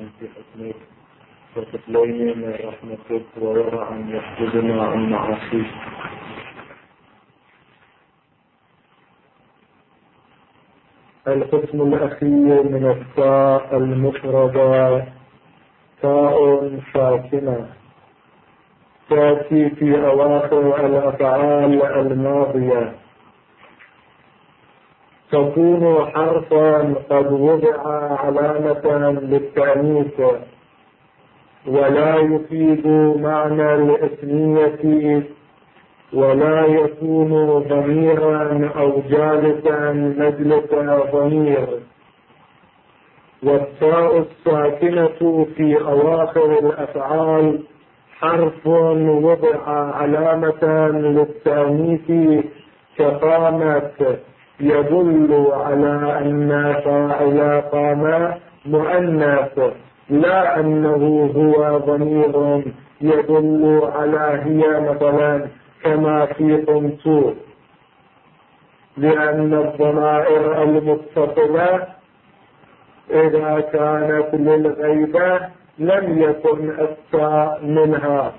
في حكمك وتقلينا رحمتك وورع أن يحفظنا عن معاصيك. القسم الأخير من التاء المفردة تاء ساكنة تأتي في أواخر الأفعال الماضية، تكون حرفا قد وضع علامة للتأنيث ولا يفيد معنى الإثنية ولا يكون ضميرا أو جالسا مجلس ضمير. والتاء الساكنة في أواخر الأفعال حرف وضع علامة للتأنيث كقامت، يدل على أن فاعل قام مؤنث لا أنه هو ضمير يدل على هي مثلا كما في قمت، لأن الضمائر المتصلة إذا كانت للغيبة لم يكن التاء منها،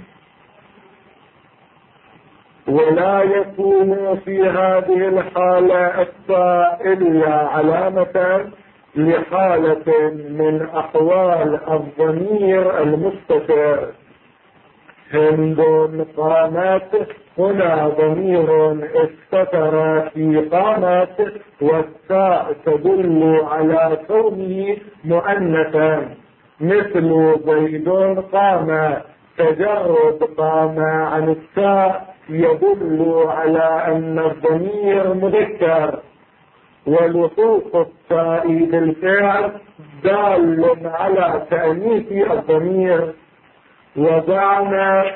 ولا يكون في هذه الحالة التاء إلا علامة لحالة من أحوال الضمير المستتر. هند قامت، هنا ضمير استتر في قامت والتاء تدل على كونه مؤنثا، مثل زيد قام، تجرد قام عن التاء يدل على أن الضمير مذكر، ولحوق التاء بالفعل دال على تأنيث الضمير. وزعم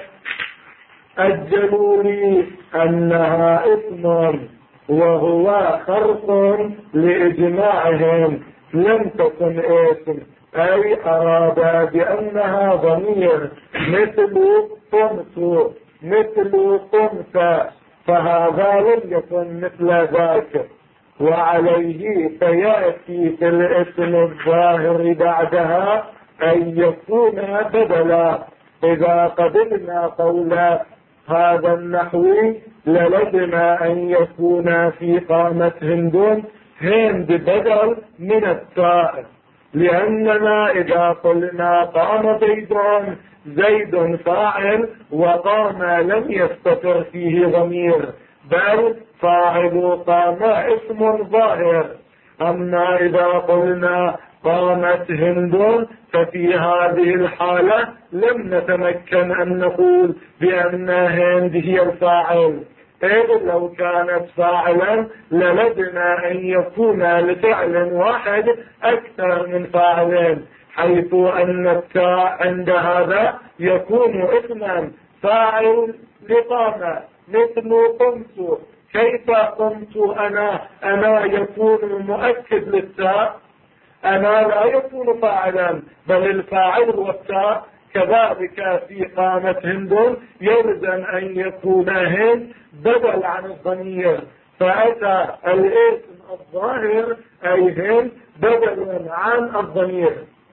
الجلولي أنها اسم وهو خرق لإجماعهم، لم تكن اسم، أي أراد بأنها ضمير مثل قمت مثل قمت، فهذا لم يكن مثل ذاك. وعليه فيأتي في الاسم الظاهر بعدها أن يكون بدلا. إذا قبلنا قول هذا النحوي للزم أن يكون في قامة هند بدل من التاء، لأننا إذا قلنا قام زيد فاعل وقام لم يستتر فيه ضمير، بل فاعل قام اسم ظاهر. أما إذا قلنا قامت هند ففي هذه الحالة لم نتمكن أن نقول بأن هند هي الفاعل، إذ لو كانت فاعلا للزم أن يكون لفعل واحد أكثر من فاعلين، حيث أن التاء عند هذا يكون اسما فاعل لقام، مثل قمت. كيف قمت أنا يكون مؤكد للتاء، أنا لا يكون فاعلا بل الفاعل هو التاء. كذلك في قامة هند يلزم أن يكون هند بدل عن الضمير، فأتى الاسم الظاهر أي هند بدل عن الضمير.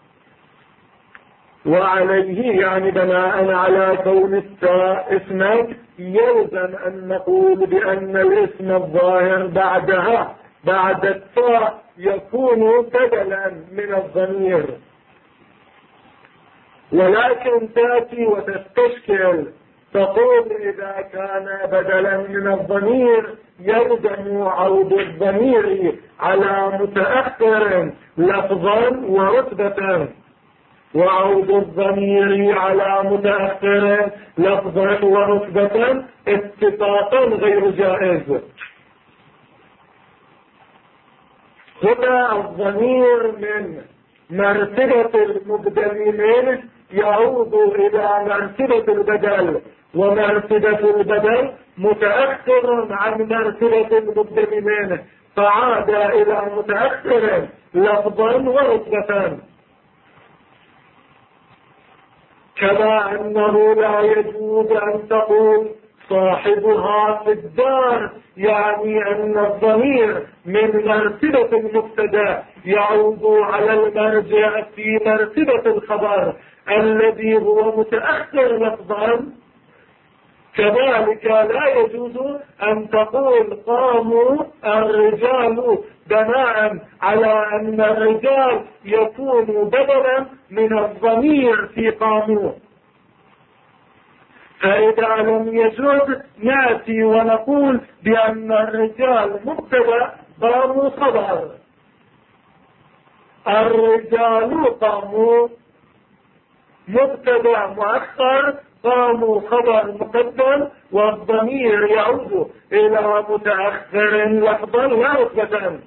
وعليه يعني بناء على كون التاء اسما يلزم أن نقول بأن الاسم الظاهر بعدها بعد التاء يكون بدلا من الضمير. ولكن تأتي وتستشكل تقول إذا كان بدلا من الضمير يلزم عود الضمير على متأخر لفظا ورتبة، وعود الضمير على متأخر لفظا ورتبة اتفاقا غير جائز. هنا الضمير من مرتبة المبدل منه يعود إلى مرتبة البدل، ومرتبة البدل متأخر عن مرتبة المبدل منه، فعاد إلى متأخر لفظا ورتبة. كما أنه لا يجوز أن تقول صاحبها في الدار، يعني أن الضمير من مرتبة المبتدا يعود على المرجع في مرتبة الخبر الذي هو متأخر لفظا. كذلك لا يجوز أن تقول قاموا الرجال بناء على أن الرجال يكون بدلا من الضمير في قاموا. فإذا لم يجوز نأتي ونقول بأن الرجال مبتدا قاموا خبر. الرجال قاموا مبتدا مؤخر، قاموا خبر مقدم، والضمير يعود إلى متأخر لفظا لا رتبة.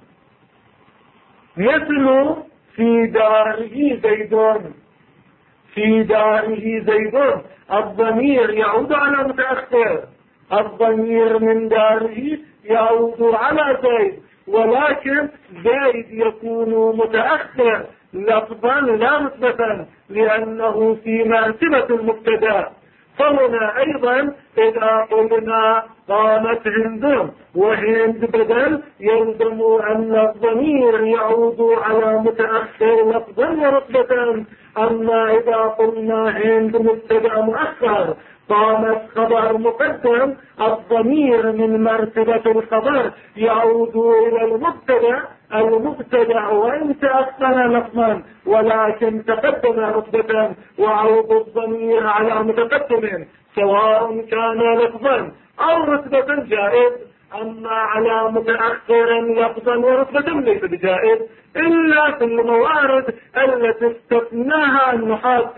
مثل في داره زيدون، في داره زيدون الضمير يعود على متأخر، الضمير من داره يعود على زيد، ولكن زيد يكون متأخر لفظا لا رتبة لأنه في مرتبة المبتدا. فهنا أيضا إذا قلنا قامت هند وهند بدل يلزم أن الضمير يعود على متأخر لفظا ورتبة. أما إذا قلنا هند مبتدا مؤخر قامت خبر مقدم، الضمير من مرتبة الخبر يعود إلى المبتدا وإن تأخر لفظا ولكن تقدم رتبة، وعود الضمير على متقدم سواء كان لفظا أو رتبة جائز. أما على متأخر لفظا ورتبة ليس بجائز إلا في الموارد التي استثناها النحاة.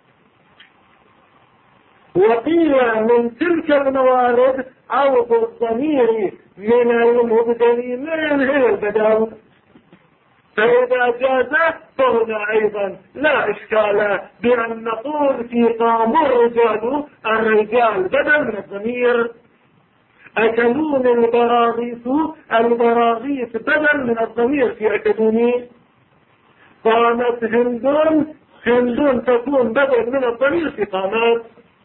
وقيل من تلك الموارد عوض الضمير من المبدل منه البدل، فإذا جاز فهنا أيضا لا إشكال بأن نقول في قام الرجال بدل من الضمير. أكلون البراغيث بدل من الضمير في أكلوني. قامت هندون تكون بدل من الضمير في قامت،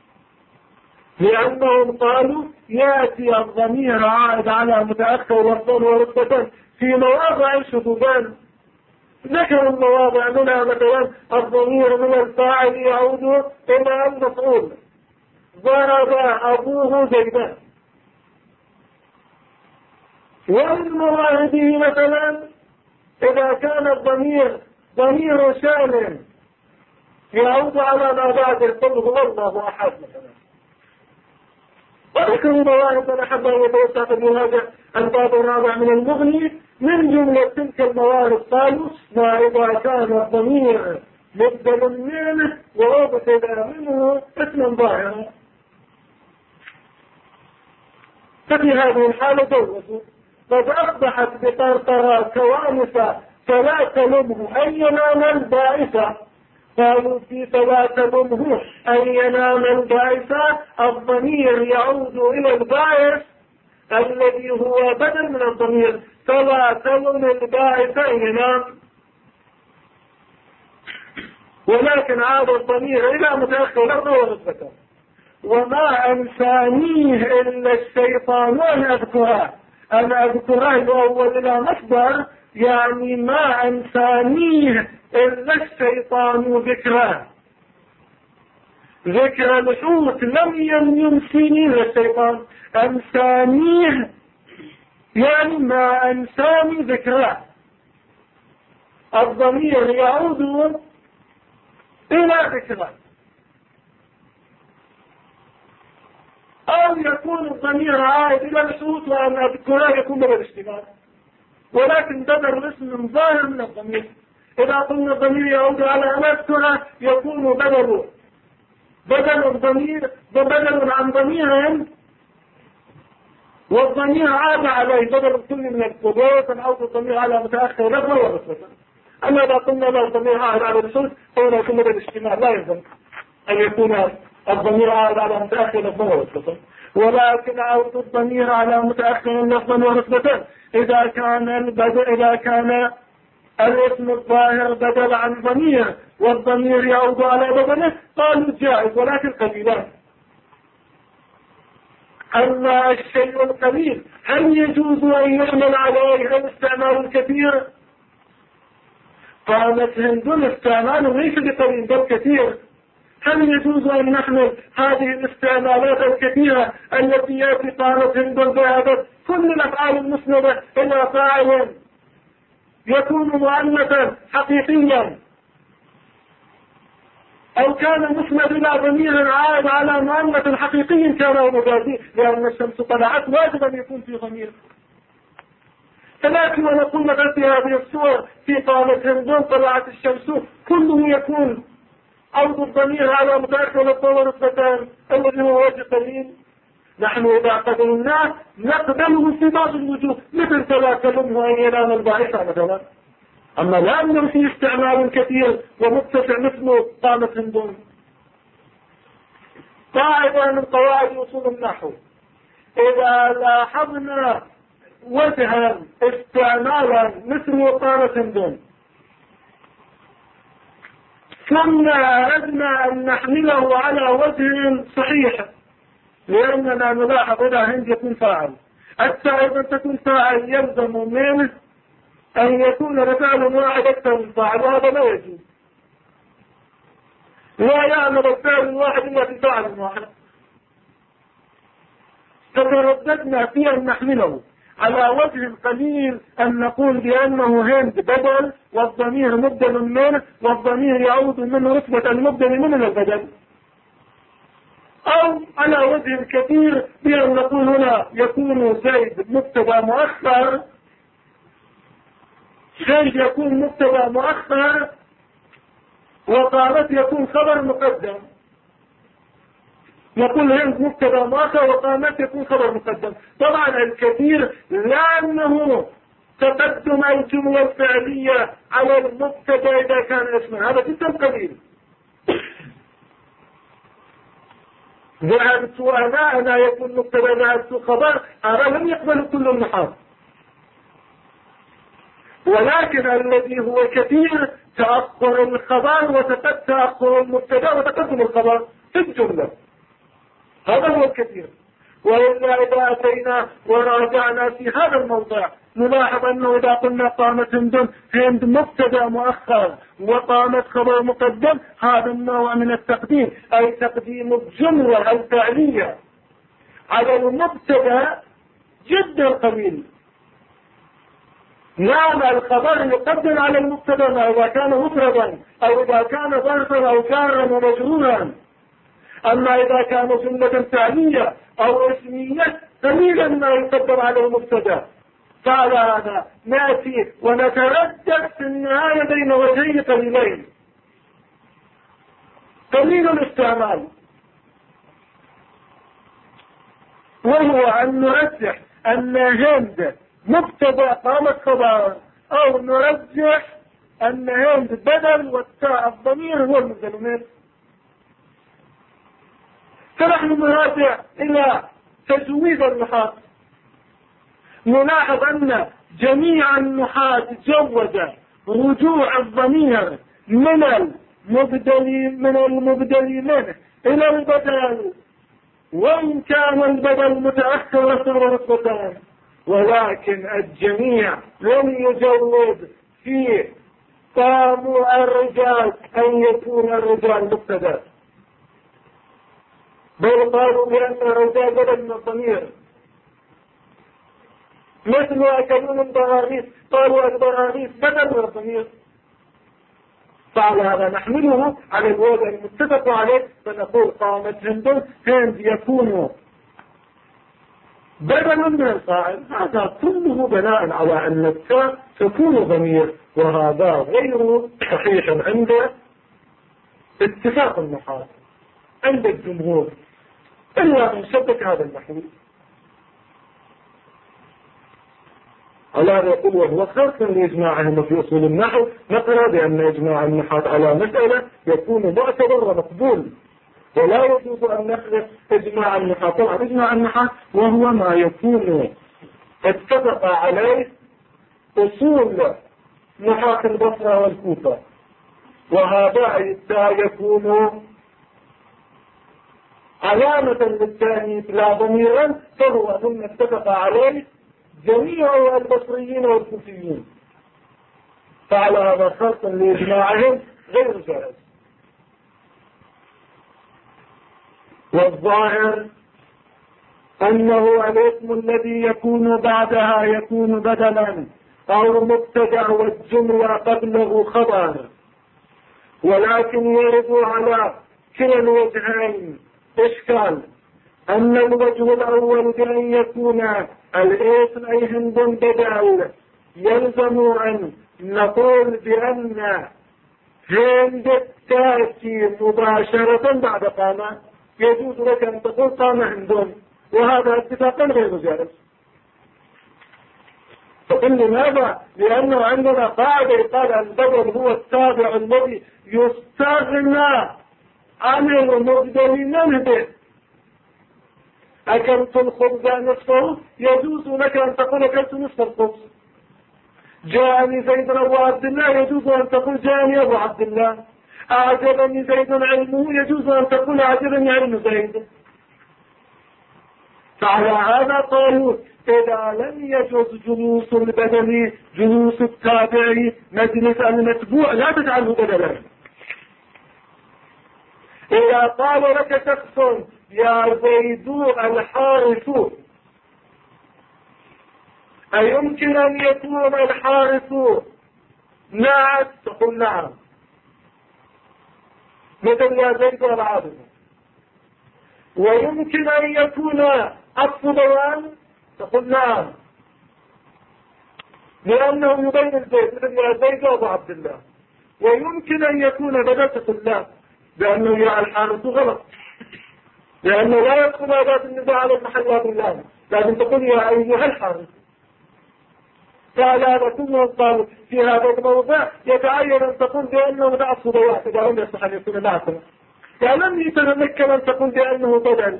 لأنهم قالوا يأتي الضمير عائد على متأخر لفظا ورتبة في مواضع شذوذان. ذكر المواضع منها مثلا الضمير من الفاعل يعود إلى المفعول، ضرب أبوه زيدا. ومن مواعده مثلا إذا كان الضمير ضمير شان يعود على ما بعد القول هو الله أحد مثلا. وذكر مواعد من أحب أن يتوسع بهذا الباب الرابع من المغني. من جملة تلك الموارد قالوا ما إذا كان الضمير مبدل منه وابتدى منه اسما ظاهرا، ففي هذه الحالة جوزوا. قد أصبحت بطرطرة كوانسة فلا تلمه أن ينام البائسة. قالوا في فلا تلمه أن ينام البائسة الضمير يعود إلى البائس الذي هو بدل من الضمير، فلا تلم البائس أن ينام، ولكن عاد الضمير إلى متأخر لفظا ورتبة. وما أنسانيه إلا الشيطان أن أذكره الأول إلى مصدر، يعني ما أنسانيه إلا الشيطان ذكر الحوت لم ينسيني إلا الشيطان. أنسانيه يعني ما أنساني ذكره. الضمير يعود إلى ذكره، أو يكون الضمير عائد إلى الحوت وأن أذكره يكون بدل الاشتغال، ولكن بدل الاسم ظاهر من الضمير. إذا قلنا الضمير يعود على أن أذكره يكون بدل الضمير بدل عن ضمير، والضمير عاد عليه بدل كل من الثبوت أو الضمير على متأخر لفظا ورتبة. أما إذا قلنا له الضمير عاد على الحوت فهنا يكون بدل الاجتماع، لا يلزم أن يكون الضمير عاد على متأخر لفظا ورتبة، ولكن عود الضمير على متأخر لفظا ورتبة إذا كان الاسم الظاهر بدل عن ضمير والضمير يعود على بدله قالوا جائز، ولكن قليلا. أما الشيء القليل هل يجوز أن يحمل عليه الاستعمال الكثير؟ قامت هند استعمال ليس بقليل بل كثير. هل يجوز أن نحمل هذه الاستعمالات الكثيرة التي يأتي قامت هند بهذا كل الأفعال المسندة إلى فاعل يكون مؤنثا حقيقيا، أو كان مسند إلى ضمير عائد على مؤنث حقيقي كان أو مجازي، لأن الشمس طلعت واجب أن يكون في ضمير. ولكن ونقول مثلا في هذه الصور في قامت هند طلعت الشمس كله يكون عود الضمير على متأخر الطور الفتان الذي هو وجه قليل. نحن إذا قبلناه نقبله في بعض الوجوه مثل تلاكلمه أن ينام الباحثة مثلا. أما لا أنه في استعمال كثير ومتسع مثل قامت هند. قاعدة من قواعد أصول النحو: إذا لاحظنا وجها استعمالا مثل قامت هند ثم أردنا أن نحمله على وجه صحيح، لأننا نلاحظ إذا هند يكون فاعل، السائل أن تكون فاعل يلزم منه أن يكون لفعل واحد أكثر من فاعل، وهذا لا يجوز. لا يعمل الفعل الواحد إلا في فاعل واحد. فترددنا في أن نحمله على وجه قليل أن نقول بأنه هند بدل والضمير مبدل منه والضمير يعود من رتبة المبدل من البدل، أو على وجه كثير بأن نقول هنا يكون زيد مبتدا مؤخر، زيد يكون مبتدا مؤخر وقامت يكون خبر مقدم. نقول هند مبتدا مؤخر وقامت يكون خبر مقدم. طبعا الكثير لأنه تقدم الجملة الفعلية على المبتدا إذا كان اسما، هذا جدا قليل. ذهبت أنا يكون مبتدا ذهبت خبر، هذا لم يقبل كل النحاة. ولكن الذي هو كثير تأخر الخبر وتأخر المبتدا وتقدم الخبر في الجملة، هذا هو الكثير. وإلا إذا أتينا وراجعنا في هذا الموضع نلاحظ أنه إذا قلنا قامت هند مبتدا مؤخر وقامت خبر مقدم، هذا النوع من التقديم، أي تقديم الجملة الفعلية على المبتدا جدا قليل. نعم الخبر يقدم على المبتدا إذا كان مفردا أو إذا كان ظرفا أو جارا ومجرورا، أما إذا كان جملة فعلية أو اسمية قليلا ما يقدم على المبتدا. فعلى هذا نأتي ونتردد في النهاية بين وجهين قليلين: قليل الاستعمال، وهو أن نرجح أن هند مبتدا قامت خبر، أو نرجح أن هند بدل والتاء الضمير هو المبدل منه. فنحن نراجع إلى تجويد النحاة، نلاحظ أن جميع النحاة جوز رجوع الضمير من المبدل منه إلى البدل، وإن كان البدل متأخر ورتبتان، ولكن الجميع لم يجوز في قاموا الرجال أن يكون الرجال مبتدا، بل قالوا بأن الرجال بدل من الضمير، مثل أكلون البراغيث قالوا البراغيث بدل من الضمير. فعلى هذا نحمله على الوضع المتفق عليه، فنقول قامت هند يكون بدل من الفاعل. هذا كله بناء على أن التاء تكون ضمير، وهذا غير صحيح عند اتفاق النحاة عند الجمهور، إلا من شبك هذا النحو. الله يقول وهو خرق لإجماعهم في أصول النحو، نقرأ بأن إجماع النحاة على مسألة يكون معتبر ومقبول، ولا يجوز أن نخلق إجماع النحاة. طبعا إجماع النحاة وهو ما يكون اتفق عليه أصول نحاة البصرة والكوفة، وهذا يكون علامة للتأنيث لا ضميرا فهو مما اتفق عليه جميع البصريين والكوفيين، فعلى هذا خلق لإجماعهم غير جائز. والظاهر أنه الاسم الذي يكون بعدها يكون بدلا أو مبتدأ والجملة قبله خبرا، ولكن يرد على كلا الوجهين إشكال. أن الوجه الأول بأن يكون الاسم أي هند بدل يلزم أن نقول بأن هند تأتي مباشرة بعد قامة، يجوز لك أن تقول قام هند، وهذا اتفاقا غير جائز. فقل لماذا؟ لأنه عندنا قاعدة قال البدل هو التابع الذي يستغنى عن المبدل منه به. أكلت الخبز نصفه، يجوز لك أن تقول أكلت نصف الخبز. جاءني زيد أبو عبد الله، يجوز أن تقول جاءني أبو عبد الله. أعجبني زيد علمه، يجوز أن تقول أعجبني علم زيد. فعلى هذا قالوا إذا لم يجوز جلوس البدل جلوس التابع مجلس المتبوع لا تجعله بدلا. إذا قال لك شخص يا زيد الحارث، أيمكن أن يكون الحارث نعت؟ تقول نعم، مثل يا زيد العابد. ويمكن أن يكون الصبوان، تقول نعم، لأنه يبين الزيد مثل يا زيد أبو عبد الله. ويمكن أن يكون بدل، تقول لا، لأنه يا الحارث غلط، لأنه لا يدخل أداة النزاع على المحلات الله، لكن تقول يا أيها الحارث. فعلى هذا كله قال في هذا الموضع يتعين أن تقول بأنه لا الصبوان إذا لم يصح أن يكون نعتنا، لم يتمكن أن تقول بأنه بدل.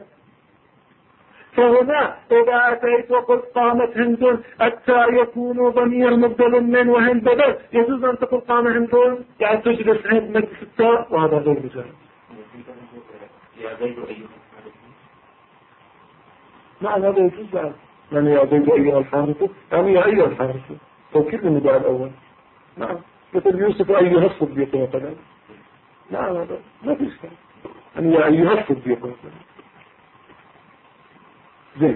فهنا إذا أتيت وقلت قامت هند التاء يكون ضمير مبدل من وهند بدل، يجوز أن تقول قام هند يعني تجلس هند مجلس التاء، وهذا غير جائز. نعم هذا يجوز، يعني يا زيد أيها الحارث، يعني يا أيها الحارث توكيد النداء الأول. نعم مثل يوسف أيها الصديق مثلا. نعم هذا ما في إشكال، يعني يا أيها الصديق مثلا. زين.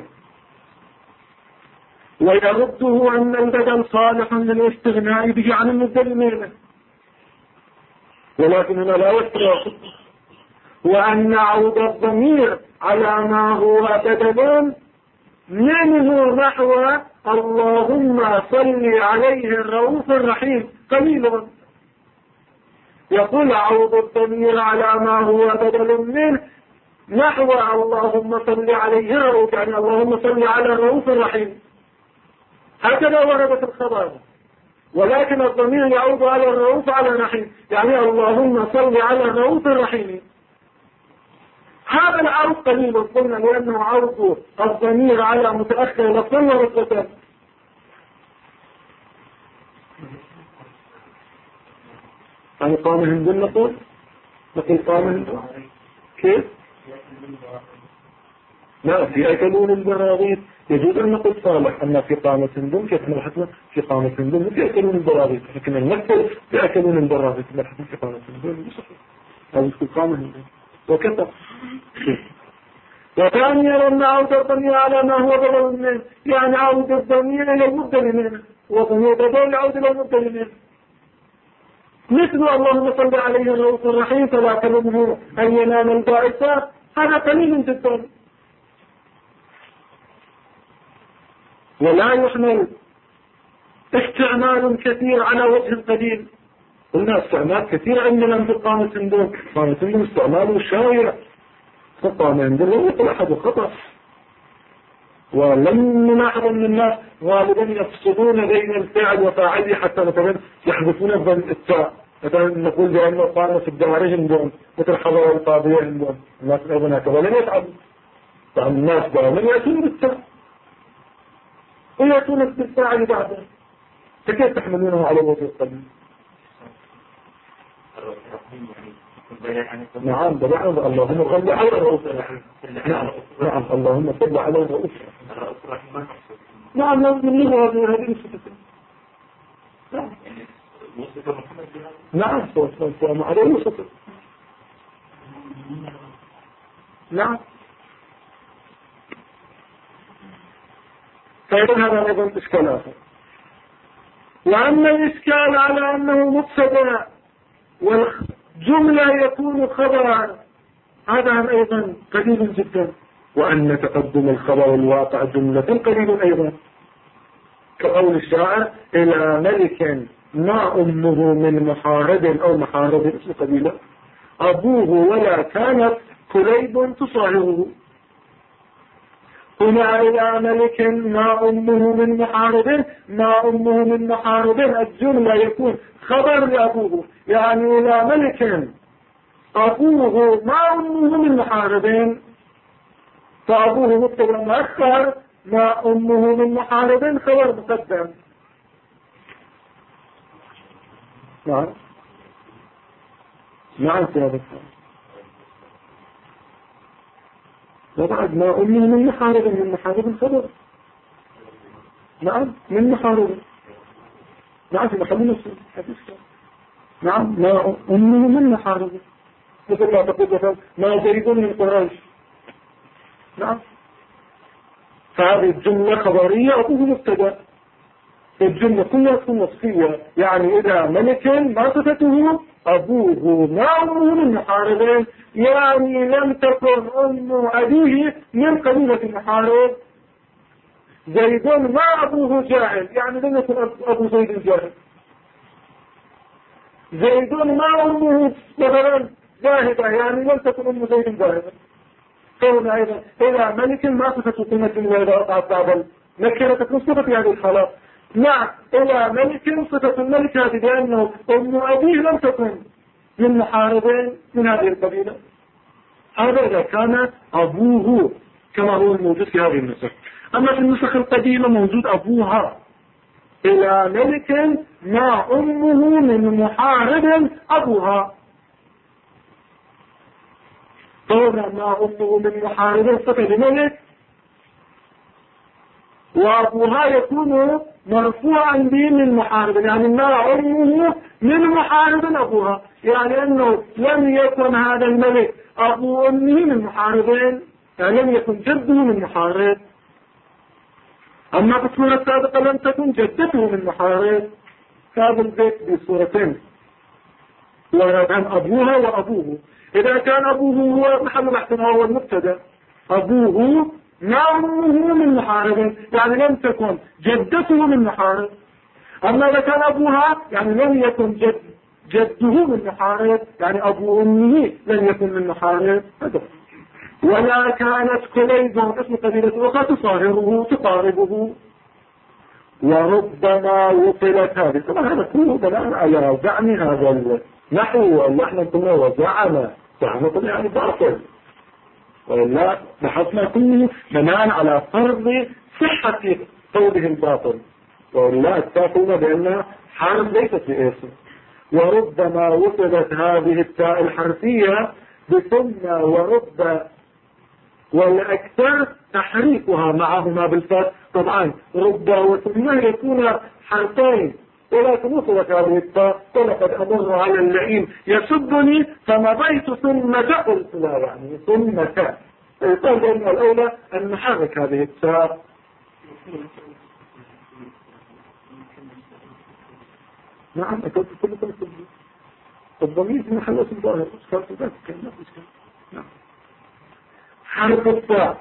ويرده أن البدل صالح للاستغناء به عن المبدل منه، ولكن هنا لا يفرق. وأن نعود الضمير على ما هو بدل منه نحو اللهم صل عليه الرؤوف الرحيم قليل. يقول عوض الضمير على ما هو بدل منه نحو اللهم صل عليه الرؤوف، يعني اللهم صل على الرؤوف الرحيم، هكذا وردت الخبر. ولكن الضمير يعود على الرؤوف على الرحيم، يعني اللهم صل على الرؤوف الرحيم. هذا العرض قليل قلنا لأنه عرض الضمير على متأخر لفظا ورتبة. يعني قام هند نقول قام هند كيف؟ لا في أكلون البراغيث يجوز أن نقول صالح، أما في قامة هند كيف نبحثنا في قامة هند في أكلون البراغيث، لكن المثل في أكلون البراغيث نبحثنا في قامة هند هذا في قامة هند وكذا. وثانيا أن عود الضمير على ما هو بدل منه، يعني عود الضمير إلى المبدل منه، وضمير بدل يعود إلى المبدل منه، مثل اللهم صل عليه الرؤوف الرحيم فلا تلمه أن ينام البائسات، هذا قليل جدا. ولا يحمل استعمال كثير على وجه قليل. قلنا استعمال كثير عندنا في قامة هندون، قامة هندون استعماله الشائع، فقام هندون يقول أحد خطأ. ولم نلاحظ أن الناس غالبا يفصلون بين الفعل وفاعله، حتى مثلا يحذفون التاء، مثلا نقول بأنه قام في الدوارج هندون مثل حضر القاضية هندون، الناس أيضا هكذا لم يفعلوا، فهم الناس دائما يأتون بالتاء ويأتون بالفاعل بعده، فكيف تحملونه على وجه القليل؟ نعم بلعنا اللهم غلي على الرؤوس الرحيم، نعم اللهم صل على الرؤوس. نعم من هذه الصفة. نعم نعم عليه صفة. نعم فإذا هذا أيضا إشكال آخر. وأما الإشكال على أنه مبتدأ والجملة يكون خبرا هذا أيضا قليل جدا، وأن تقدم الخبر الواقع جملة قليل أيضا، كقول الشاعر إلى ملك ما أمه من محارب أو محارب اسم قبيلة أبوه ولا كانت كليب تصاهره. هنا إلى ملك ما أمه من محارب، ما أمه من محارب الجملة يكون خبر لأبوه، يعني إلى ملك أبوه ما أمه من محارب، فأبوه مبتدأ مؤخر، ما أمه من محارب خبر مقدم. نعم نعم في هذا الحال. وبعد ما أمه من محارب خبر. نعم من محارب. نعم في محل نفسه. نعم ما أمه من محارب، مثل ما تقول مثلا ما زيد من قريش. نعم فهذه الجملة خبرية أبوه مبتدأ، الجملة كلها تكون نصية، يعني إذا ملك ما صفته أبوه ما أمه من محارب، يعني لم تكن أم أبيه من قبيلة المحارب. زيد ما أبوه جاهل، يعني لم يكن أبو زيد جاهل. زيد ما أمه مثلا جاهدة، يعني لم تكن أم زيد جاهدة. قولنا أيضا إذا ملك ما صفته قيمة وإذا أطعت بعض نكرة تكون صفة هذه الحالات. نعم إلى ملك صفة الملك هذه لأنه أم أبيه لم تكن من محاربين من هذه القبيلة. هذا إذا كان أبوه كما هو الموجود في هذه النسخ. أما في النسخ القديمة موجود أبوها، إلى ملك ما أمه من محارب أبوها. طبعا ما أمه من محارب صفة لملك، وأبوها يكون مرفوعا به من محارب، يعني ما أمه من محارب أبوها، يعني أنه لم يكن هذا الملك أبو أمه من محاربين، يعني لم يكن جده من محارب. أما في الصورة السابقة لم تكن جدته من محارب. هذا البيت بصورتين، وإذا كان أبوها وأبوه، إذا كان أبوه هو محل بحث هو المبتدأ، أبوه ما أمه من محارب، يعني لم تكن جدته من محارب. أما إذا كان أبوها يعني لم يكن جده من محارب، يعني أبو أمه لم يكن من محارب. ولا كانت كليب اسم قبيلة أخرى تصاهره تقاربه. وربما وصلت هذه، طبعا هذا كله بناء على زعم هذا النحو اللي احنا قلنا وزعم يعني باطل، وإلا بحثنا كله بناء على فرض صحة قوله الباطل، وإلا اتفقنا بأن حرف ليست باسم. وربما وصلت هذه التاء الحرفية بثم ورب، والأكثر تحريكها معهما بالفتح. طبعا رب وثم يكون حرفين، ولكن وصلت هذه التاء ولقد أمر على اللئيم يسبني فمضيت ثم قلت لا، يعني ثم تاء، يقال بأن الأولى أن نحرك هذه التاء. نعم أكلت كل الضمير في محل اسم ظاهر. نعم حرف التاء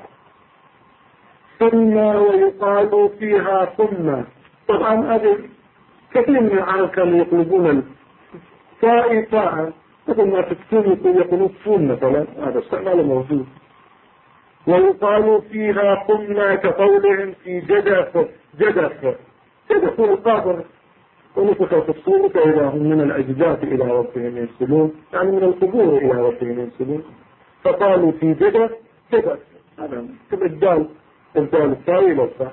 ثم ويقال فيها ثم. طبعا هذه كثير من العرب كانوا يقلبون التاء تاء، مثل ما تكتب يقولون ثم مثلا، هذا استعمال موجود. ويقال فيها ثم كقولهم في جدف القابر ونفخت الصور فإذا هم من الأجداث إلى ربهم ينسلون، يعني من القبور إلى ربهم ينسلون، فقالوا في جدف هذا كالإبدال الثاني للصح.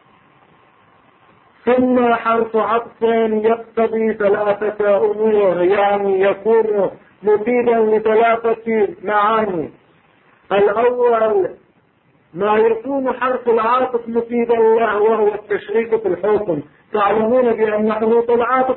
ثم حرف عطف يقتضي ثلاثة أمور، يعني يكون مفيدا لثلاثة معاني. الأول ما يكون حرف العاطف مفيدا له وهو التشريك في الحكم. تعلمون بأن حروف العاطف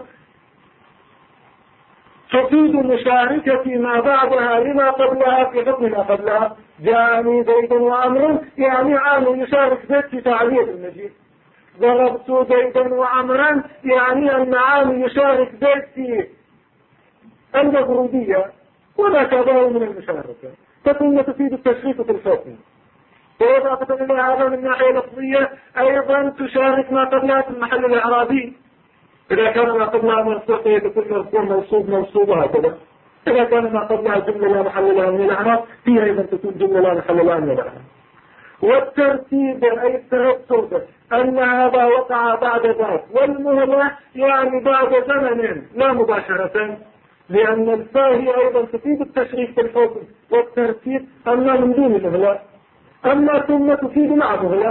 تفيد مشاركة ما بعدها لما قبلها في حكم ما قبلها. جاءني زيد وعمر يعني عام يشارك زيد في تعبير المجيد. ضربت زيدا وعمرا يعني أن عام يشارك زيد في المفروضية وما شابه من المشاركة، فتكون تفيد التشريك في الحكم. وإضافة إلى هذا من ناحية لفظية أيضا تشارك ما قبلها في المحل الإعرابي. إذا كان ما قبلها منصوب يكون مرفوع منصوب هكذا. إذا كان ما قبلها جملة لا محل لها من الإعراب فيها أيضا تكون جملة لا محل لها من الإعراب. والترتيب أي الترتب أن هذا وقع بعد ذاك، والمهلة يعني بعد زمن لا مباشرة، لأن الفاء هي أيضا تفيد التشريك في الحكم، والترتيب أما من دون المهلة، أما ثم تفيد مع مهلة.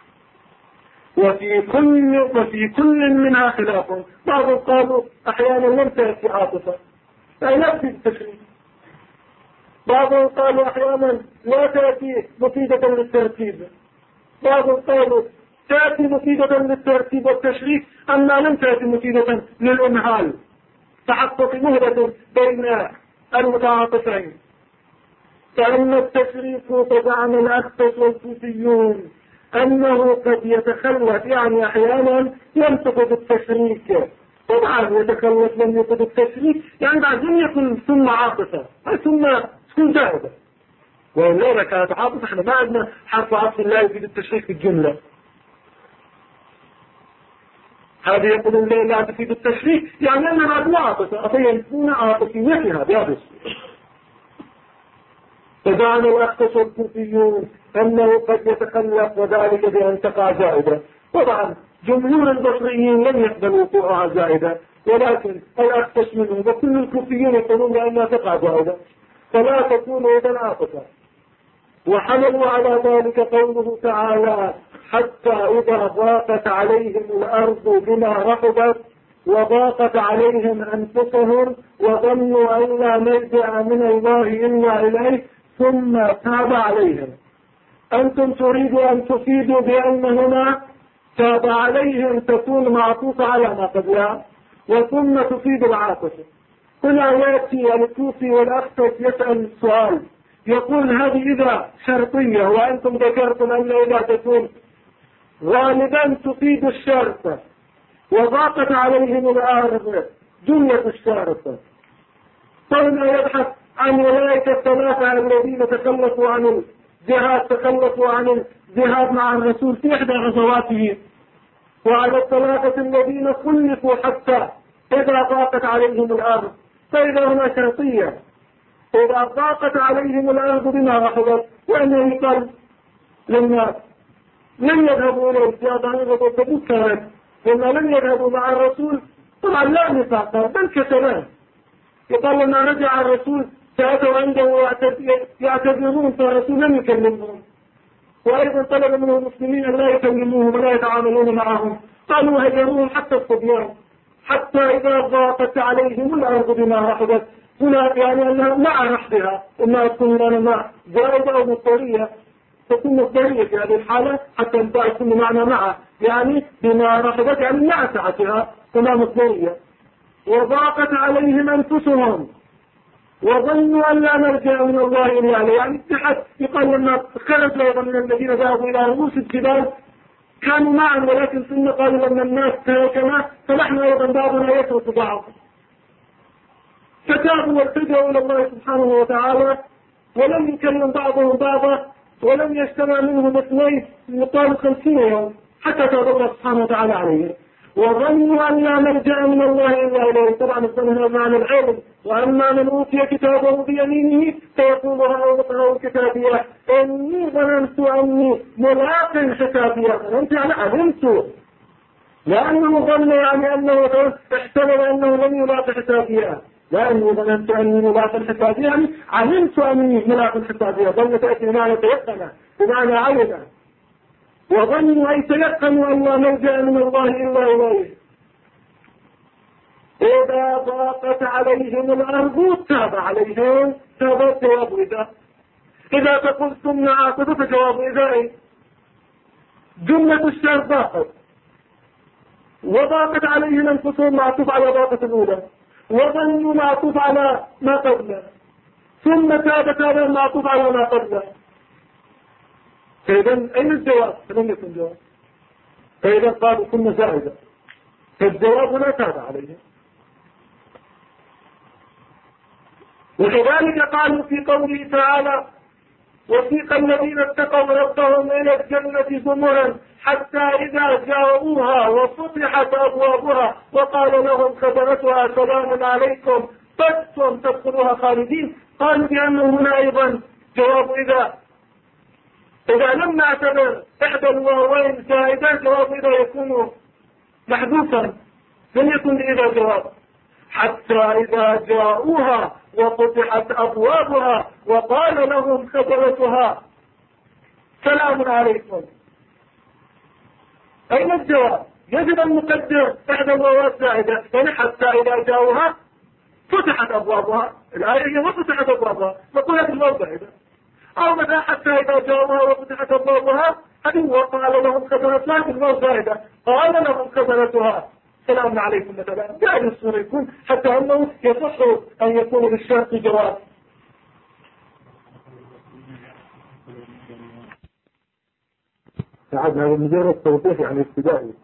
وفي كل منها خلاف. بعضهم قالوا أحيانا لم تأتي عاطفة أي لا تفيد التشريك، بعضهم قالوا أحيانا لا تأتي مفيدة للترتيب، بعضهم قالوا تأتي مفيدة للترتيب والتشريك أما لم تأتي مفيدة للإمهال، تحقق مهلة بين المتعاطفين. فأن التشريك فزعم الأخفش والكوفيون أنه قد يتخلف، يعني أحيانا ينتقد التشريك، طبعا يتخلف لم ينتقد التشريك يعني بعد لم يكن ثم عاطفة ثم تكون زائدة. وإلا كانت عاطفة احنا ما عندنا حرف عطف لا يفيد التشريك في الجملة، هذه يقولون لا تفيد التشريك يعني أننا بعد عاطفة أفينكون عاطفيتها بهذا. فزعم الأخفش والكوفيون أنه قد يتخلف وذلك بأن تقع زائدة. طبعا جمهور البصريين لم يقبلوا وقوعها زائدة، ولكن الأخفش منهم وكل الكوفيين يقولون بأنها تقع زائدة فلا تكون إذن عاطفة. وحملوا على ذلك قوله تعالى حتى إذا ضاقت عليهم الأرض بما رحبت وضاقت عليهم أنفسهم وظنوا أن لا ملجأ من الله إلا إليه ثم تاب عليهم. أنتم تريدوا أن تفيدوا بأن هنا تاب عليهم تكون معطوفة على ما قبلها وثم تفيد العاطفة. هنا يأتي الكوفي والأخفش يسأل السؤال يقول هذه إذا شرطية وأنتم ذكرتم أن إذا تكون غالبا تفيد الشرط وضاقت عليهم الأرض جملة الشرط. فهنا يبحث عن أولئك الثلاثة الذين تخلفوا عن الجهاد، تخلفوا عن الجهاد مع الرسول في إحدى غزواته، وعلى الثلاثة الذين خلفوا حتى إذا ضاقت عليهم الأرض. فإذا هنا شرطية إذا ضاقت عليهم الأرض بما رحبت، وأنه يقال للناس لم يذهبوا إلى الجهاد عن غزوة تبوك كانت لما لم يذهبوا مع الرسول طبعا لا نفاق بل كسلام. يقال لما رجع الرسول فأتوا عنده يعتذرون فالرسول لم يكلمهم، وأيضا طلب منهم المسلمين أن لا يكلموهم ولا يتعاملون معهم، قالوا هجروهم حتى الصبيان حتى إذا ضاقت عليهم الأرض بما رحبت. هنا يعني أنها مع رحبها إما تكون لنا مع زائدة أو مضطرية، تكون مضطرية في هذه الحالة حتى الباء يكون معنا معه يعني بما رحبت يعني مع سعتها كما مضطرية. وضاقت عليهم أنفسهم وظنوا أن لا نرجع من الله إلا عليه، يعني اتحد يقال لما خرج أيضا من الذين ذهبوا إلى رؤوس الجبال كانوا معا ولكن ثم قالوا لما الناس تهكما فنحن أيضا بعضنا يترك بعض، فتابوا والتجأوا إلى الله سبحانه وتعالى ولم يكلم بعضهم بعضا ولم يجتمع منهم اثنين يقال 50 يوم حتى تاب الله سبحانه وتعالى عليه. وظنوا أن لا ملجأ من الله إلا إليه. طبعا الظن معنى العلم. وأما من أوتي كتابه بيمينه فيقول هؤلاء كتابيه إني ظننت أني ملاق حسابيه. ظننت يعني علمت، لأنه ظن يعني أنه احتمل أنه لم يلاق حسابيه، لأنه ظننت أني ملاق حسابيه يعني علمت أني ملاق حسابيه. ظن تأتي بمعنى تيقن بمعنى علم. وظنوا أي تيقنوا أن لا ملجأ من الله إلا إليه. إذا ضاقت عليهم الأرض تاب عليهم تابت وابدا. إذا تقول ثم عاقبة فجواب إذا إيه؟ جملة الشرط ضاقت وضاقت عليه الأنفسهم معطوف على ضاقة الأولى وظنوا معطوف على ما قبله ثم تاب معطوف على ما قبله. فإذا أين الجواب؟ فلم يكن جواب. فإذا قالوا ثم زائدة فالجواب لا تاب عليه. وكذلك قالوا في قوله تعالى وسيق الذين اتقوا ربهم إلى الجنة زمرا حتى إذا جاءوها وفتحت أبوابها وقال لهم خزنتها سلام عليكم طبتم تدخلوها خالدين. قالوا بأنه هنا أيضا جواب إذا لم نعتبر إحدى الواوين زائدة جواب إذا يكون محذوفا لم يكن إذا جواب. حتى إذا جاءوها وفتحت أبوابها وقال لهم خزنتها سلام عليكم. أين الجواب؟ يجب أن نقدر إحدى الواوات زائدة يعني حتى إذا جاءوها فتحت أبوابها. الآية هي وفتحت أبوابها نقول هذه الواو زائدة. أو مثلا حتى إذا جاءوها وفتحت أبوابها هذه وقال لهم خزنتها هذه الواو زائدة قال لهم خزنتها سلام عليكم مثلا. يعني الصورة يكون حتى أنه يصح أن يكون للشرط جواب. هذا مجرد توضيح يعني ابتدائي.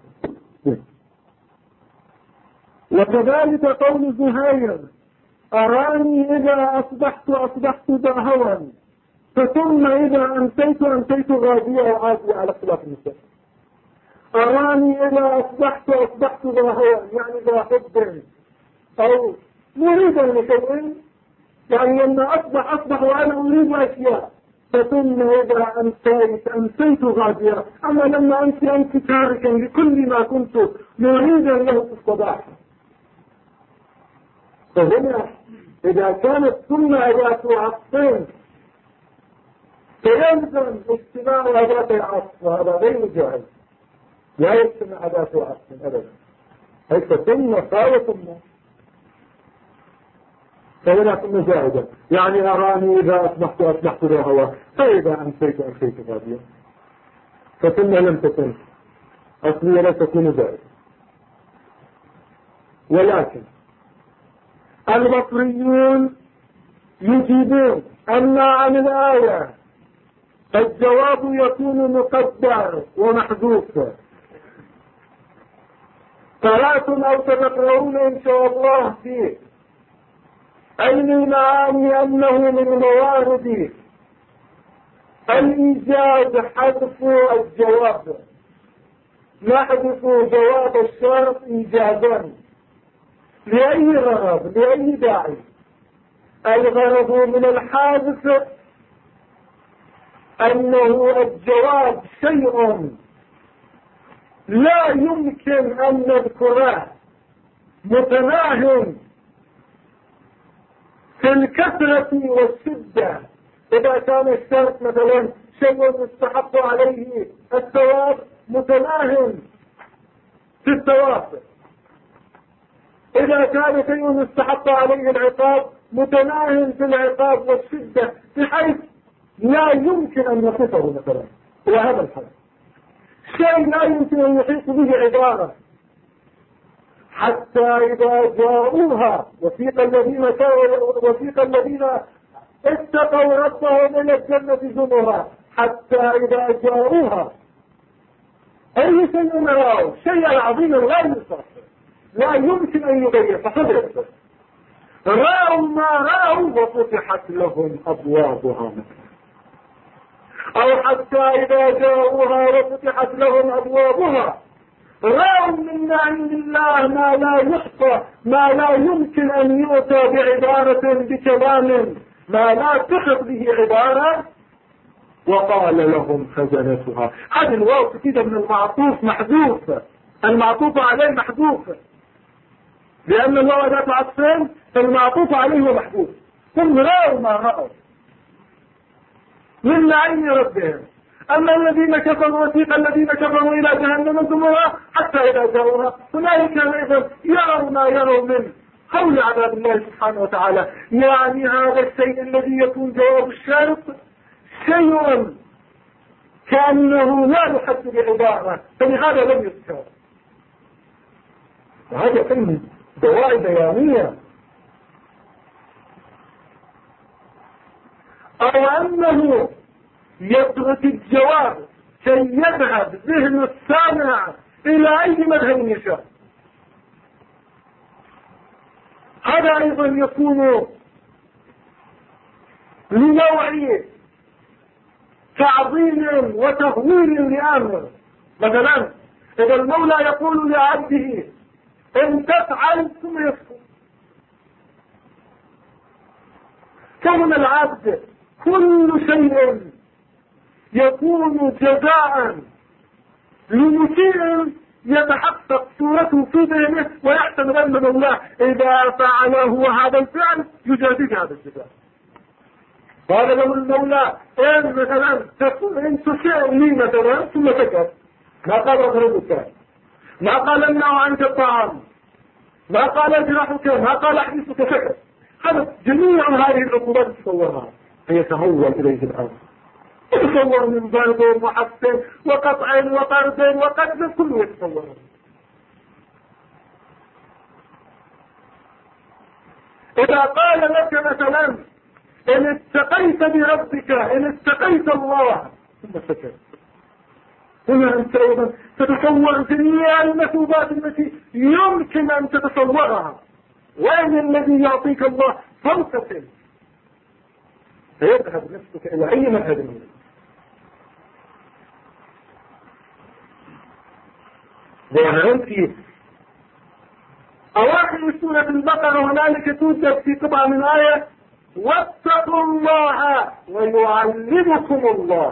وكذلك قول زهير أراني إذا أصبحت ذا هوى فثم إذا أمسيت غادية وعادية على اختلاف النساء. أراني إذا أصبحت ذا هوى يعني ذا حب أو مريدا لشيء يعني لما أصبح وأنا أريد أشياء فثم إذا أمسيت غادية. أما لما أنت تاركا لكل ما كنت مريدا له في الصباح. فهنا إذا كانت ثم أداة عطفين فيلزم اجتماع أداة العطف وهذا غير جائز. لا يجتمع أداة عطف أبدا. هيك ثم قال ثم فهنا ثم زائدة يعني أراني إذا أصبحت ذا هوى فإذا أمسيت غادية. فثم لم تكن أصلية لا تكون زائدة. ولكن البصريون يجيبون أن عن الآية الجواب يكون مقدر ومحذوف. قرأتم أو تقرؤون إن شاء الله فيه أين المعاني أنه من موارد الإيجاد حذف الجواب. نحذف جواب الشرط إيجادا لأي غرض لأي داعي. الغرض من الحادث أنه الجواب شيء لا يمكن أن نذكره متناهٍ في الكثرة والشدة. إذا كان الشرط مثلا شيء يستحق عليه الثواب متناهٍ في الثواب. إذا كان شيء يستحق عليه العقاب متناهٍ في العقاب والشدة بحيث لا يمكن أن يصفه مثلا. وهذا الحال شيء لا يمكن أن يحيط به عبارة. حتى إذا جاءوها وثيق الذين اتقوا ربهم إلى الجنة زمرا حتى إذا جاءوها أي شيء نراه شيء عظيم لا يصف لا يمكن أن يغير. فحضر رأوا ما رأوا وفتحت لهم أبوابها أو حتى إذا جاءوها وفتحت لهم أبوابها رأوا من عند الله ما لا يحصى ما لا يمكن أن يؤتى بعبارة بكلام ما لا تحط به عبارة وقال لهم خزنتها. هذه الواو كده من المعطوف محذوف. المعطوف عليه محذوف لأن الواو أداة عطفين فالمعطوف عليه محذوف. ثم رأوا ما رأوا من عين ربهم. أما الذين كفروا وثيق الذين كفروا إلى جهنم زمرا حتى إذا جاءوها أولئك أيضا يروا ما يروا من قول عذاب الله سبحانه وتعالى. يعني هذا الشيء الذي يكون جواب الشرط شيء كأنه لا يحد بعبارة، فلهذا لم يذكر. وهذا كلمة دواعي بيانية. أو أنه يترك الجواب كي يذهب ذهن السامع إلى أي مذهب يشاء. هذا أيضا يكون لنوع تعظيم وتغوير لأمر. مثلا إذا المولى يقول لعبده إن تفعل ثم يسكت، كون العبد كل شيء يكون جزاء لمسيء يتحقق صورته في ذهنه ويحتمل أن الله إذا فعله هذا الفعل يجازيه هذا الجزاء. قال له المولى إن مثلا إن تسيء لي مثلا ثم سكت، ما قال أضربك، ما قال امنع عنك الطعام، ما قال اجرحك، ما قال احبسك، سكت. هذا جميع هذه العقوبات تصورها فيتهول إليه الأمر، يتصور من ضرب وحبس وقطع وطرد وقتل، كله يتصور. إذا قال لك مثلا إن اتقيت بربك، إن اتقيت الله، ثم سكت، هنا أنت أيضا تتصور جميع المثوبات التي يمكن أن تتصورها. وين الذي يعطيك الله فرصة فيذهب نفسك إلى أي مذهب منه. وهنا في أواخر سورة البقرة هنالك توجد في قطعة من آية واتقوا الله ويعلمكم الله،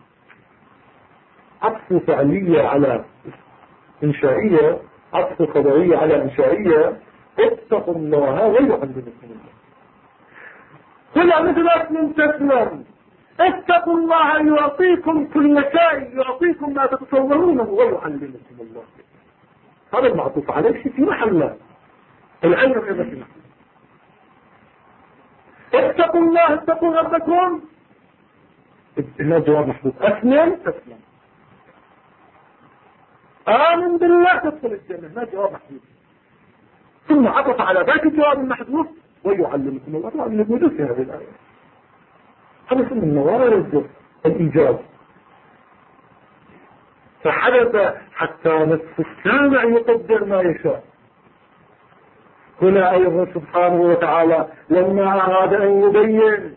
عطف فعلية على إنشائية، عطف خبرية على إنشائية. اتقوا الله ويعلمكم الله. هنا مثل اسم تسلم، اتقوا الله يعطيكم كل شيء، يعطيكم ما تتصورونه ويعلمكم الله. هذا المعطوف عليه في محله العلم في محله. اتقوا الله، اتقوا ربكم، هنا جواب محدود. اسلم تسلم، آمن بالله تدخل الجنة، ما جواب محدود. ثم عطف على ذاك الجواب المحدود ويعلمكم الله. طبعا موجود في هذه الآية. هذا اسم النوارد الإيجاب. فحدث حتى نصف السامع يقدر ما يشاء. هنا أيضا سبحانه وتعالى لما أراد أن يبين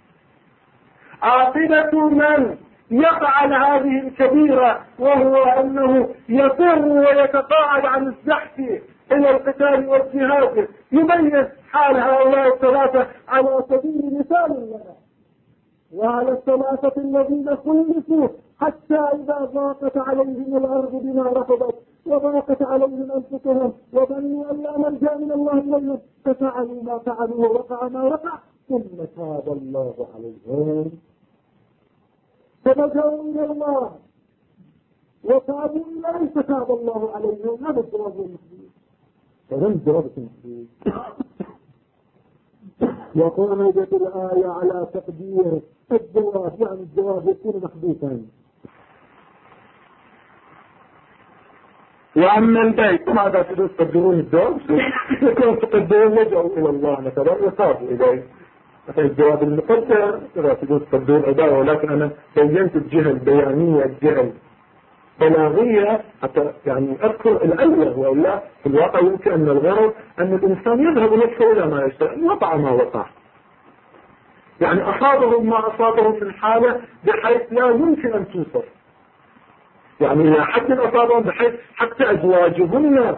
عاقبة من يفعل هذه الكبيرة، وهو أنه يفر ويتقاعد عن الزحف إلى القتال والجهاد، يبين حال هؤلاء الثلاثة على سبيل مثال لنا. وعلى الثلاثة الذين خلفوا حتى إذا ضاقت عليهم الأرض بما رفضت وضاقت عليهم أنفسهم وظنوا أن لا ملجأ من الله إليهم ففعلوا ما فعلوا ووقع ما وقع ثم تاب الله عليهم فرجعوا إلى الله وتابوا إليه فتاب الله عليهم. هذا الجواب المحدود. هذا الجواب المحدود. وقامت الآية على تقدير الجواب، يعني الجواب يكون محدوثا. وأما البيت ماذا تقدرون الدور؟ يكون تقدرون لجأوا إلى الله مثلا وتابوا إليه. مثلا الجواب المقدر إذا تقدرون العبارة، ولكن أنا بينت الجهة البيانية، الجهة بلاغية حتى يعني أذكر الأول. وإلا في الواقع يمكن أن الغرض أن الإنسان يذهب نفسه إلى ما يشاء، وقع ما وقع، يعني أصابهم ما أصابهم في الحالة بحيث لا يمكن أن توصف، يعني إلى حد أصابهم بحيث حتى أزواجهن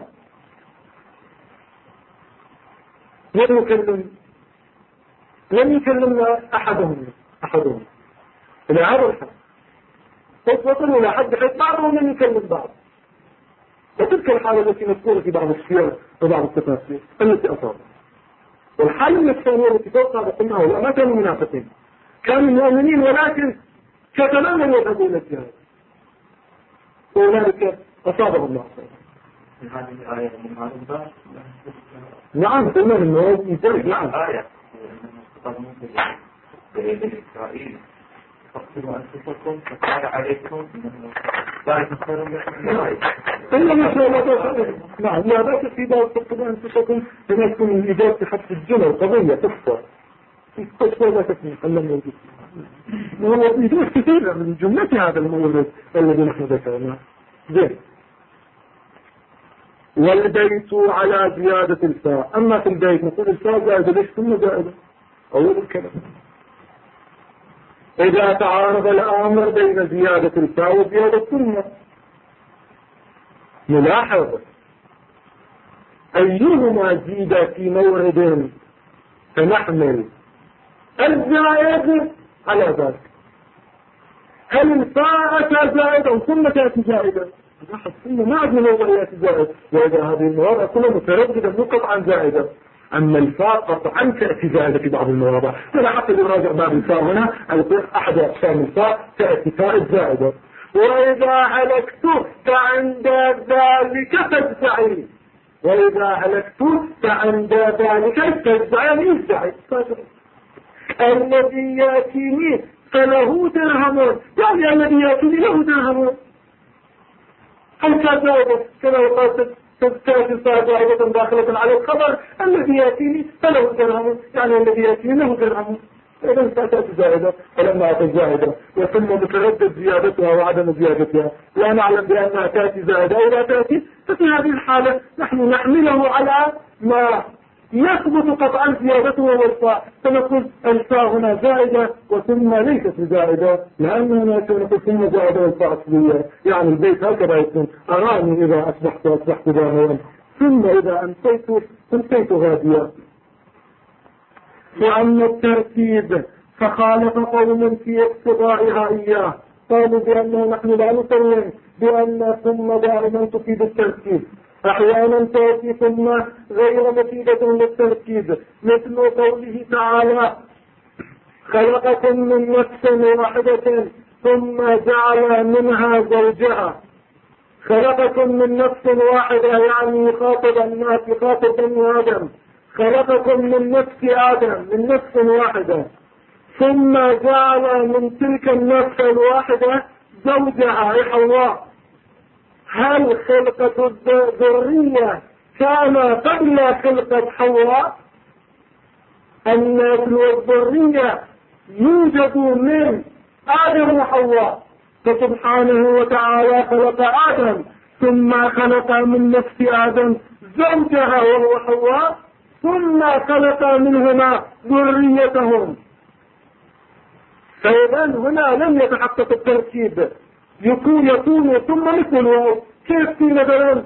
لم يكلمنا أحدهم إلى هذا الحد، وصلوا إلى حد بحيث بعضهم لم يكلم بعض. وتلك الحالة التي نذكرها في بعض السير وبعض التفاسير التي أصابت. والحالة الثانية التي فوقها قلنا ما كانوا منافقين، كانوا مؤمنين ولكن كتماما يذهبوا إلى الجهاد، وذلك أصابهم الله. هذه الآية المعروفة. نعم قلنا إنه ينتهي. نعم آية بني إسرائيل تقتلوا أنفسكم فقال عليكم ذلك خير من نعم لا بأس في بعض تقتلوا أنفسكم لنكون من إجابة حتى الجنة قضية تخفى تخفى لا تكون لم يوجد وهو إجابة كثيرة من جملة هذا المورد الذي نحن ذكرناه زين. والبيت على زيادة الفاء. أما في البيت نقول الفاء زائدة ليش ثم زائدة أول الكلام. إذا تعارض الأمر بين زيادة الفاء وزيادة ثم نلاحظ أيهما زيد في مورد فنحمل الزائد على ذلك. هل الفاء أتى زائدا ثم تأتي زائدا؟ لاحظ ثم ما عدنا أول يأتي زائد، وإذا هذه المواضع كلها مترددة نقط عن زائدة. أما الفاء قطعا تأتي زائدة في بعض المواضع. فلا حتى يراجع باب الفاء هنا أحد أقسام الفاء تأتي فاء الزائدة. وإذا هلكت فعند ذلك فازدعي. وإذا هلكت فعند ذلك فازدعي يزدعي. الذي يأتيني فله درهم، يعني الذي يأتيني له درهم. هل كذلك كما قالت تأتي الفاء زائدة داخلة على الخبر الذي يأتيني فله درهم، يعني الذي يأتيني له درهم. إذا تأتي زائدة فلما أتى زائدة وثم متردد زيادتها وعدم زيادتها لا نعلم بأنها تأتي زائدة أو لا تأتي. ففي هذه الحالة نحن نحمله على ما يثبت قطعا زيادته والفاء، فنقول الفاء هنا زائدة وثم ليست زائدة، لأننا نقول ثم زائدة والفاء أصلية. يعني البيت هكذا يكون أراني إذا أصبحت باهوا ثم إذا أمسيت غاديا. وأما الترتيب فخالف قوم في اقتضائها إياه، قالوا بأنه نحن لا نسلم بأن ثم دائما تفيد الترتيب. أحيانا تأتي ثم غير مفيدة للترتيب، مثل قوله تعالى خلقكم من نفس واحدة ثم جعل منها زوجها. خلقكم من نفس واحدة يعني يخاطب الناس، يخاطب بني آدم. خلقكم من نفس آدم من نفس واحدة ثم جعل من تلك النفس الواحدة زوجها أي حواء. هل خلقة الذرية كان قبل خلقة حواء؟ النسل والذرية يوجد من آدم وحواء، فسبحانه وتعالى خلق آدم ثم خلق من نفس آدم زوجها وهو حواء ثم خلق منهما ذريتهم. فإذا هنا لم يتحقق التركيب، يكون ثم مثل كيف في مثلا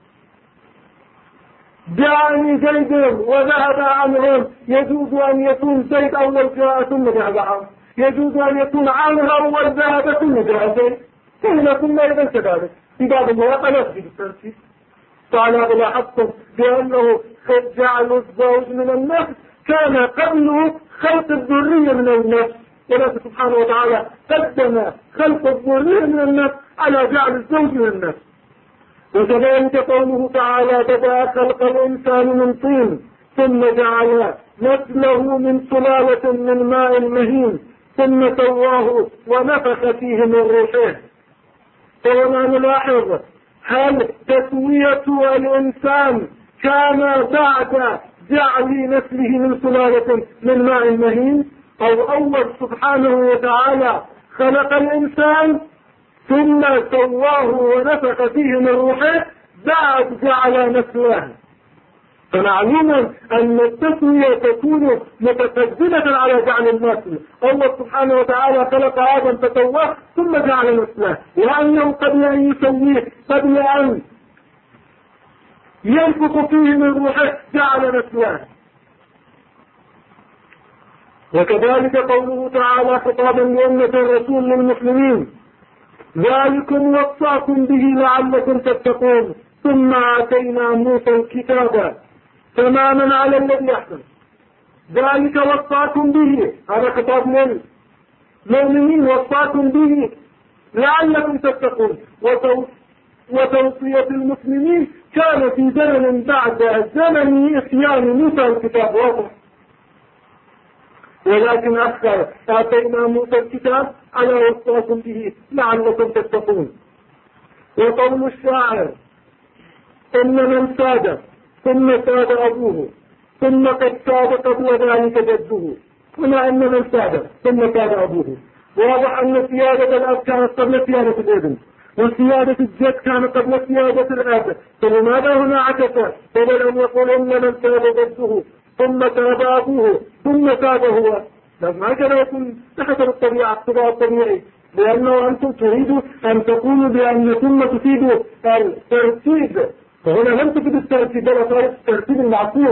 جاءني زيد وذهب عنهم، يجوز أن يكون زيد أول جاء ثم ذهب عنه، يجوز أن يكون عنه أول ذهب ثم جاء زيد، ثم إذا كذلك في بعض المواقع نفسي بالتركيب. فعلى لاحظتم بأنه جعل الزوج من النفس كان قبله خلق الذرية من النفس، ولكن سبحانه وتعالى قدم خلق الذرية من النفس على جعل الزوج من النفس. وكذلك قوله تعالى بدأ خلق الإنسان من طين ثم جعل نسله من سلالة من ماء مهين ثم سواه ونفخ فيه من روحه. فهنا نلاحظ هل تسوية الإنسان كان بعد جعل نسله من سلالة من ماء مهين، أو أول سبحانه وتعالى خلق الإنسان ثم سواه ونفخ فيه من روحه بعد جعل نسله؟ فمعلوم أن التسوية تكون متقدمة على جعل النسل. الله سبحانه وتعالى خلق آدم فسواه ثم جعل نسله، لأنه قبل أن يسويه قبل أن ينفخ فيه من روحه جعل نسله. وكذلك قوله تعالى خطابا لأمة الرسول للمسلمين ذلكم وصاكم به لعلكم تتقون ثم آتينا موسى الكتاب تماما على الذي يحسن. ذلك وصاكم به، هذا خطاب للمؤمنين، وصاكم به لعلكم تتقون. وتوصية المسلمين كان في زمن بعد زمن إتيان موسى الكتاب واضح. ولكن أكثر آتينا موسى الكتاب على وصاكم به لعلكم تتقون. وقول الشاعر إن من ساد ثم ساد أبوه ثم قد ساد قبل ذلك جده. هنا إن من ساد ثم ساد أبوه، واضح أن سيادة الأب كانت قبل سيادة الابن، وسيادة الجد كانت قبل سيادة الأب، فلماذا هنا عكس؟ فبل أن يقول إن من ساد جده ثم ساد أبوه ثم ساد هو. لازم هكذا يكون تحت الطبيعة اقتضاء الطبيعي، لأنه أنتم تريدوا أن تقولوا بأن ثم تفيدوا الترتيب، فهنا لم تفيد الترتيب بل صارت الترتيب المعكوس.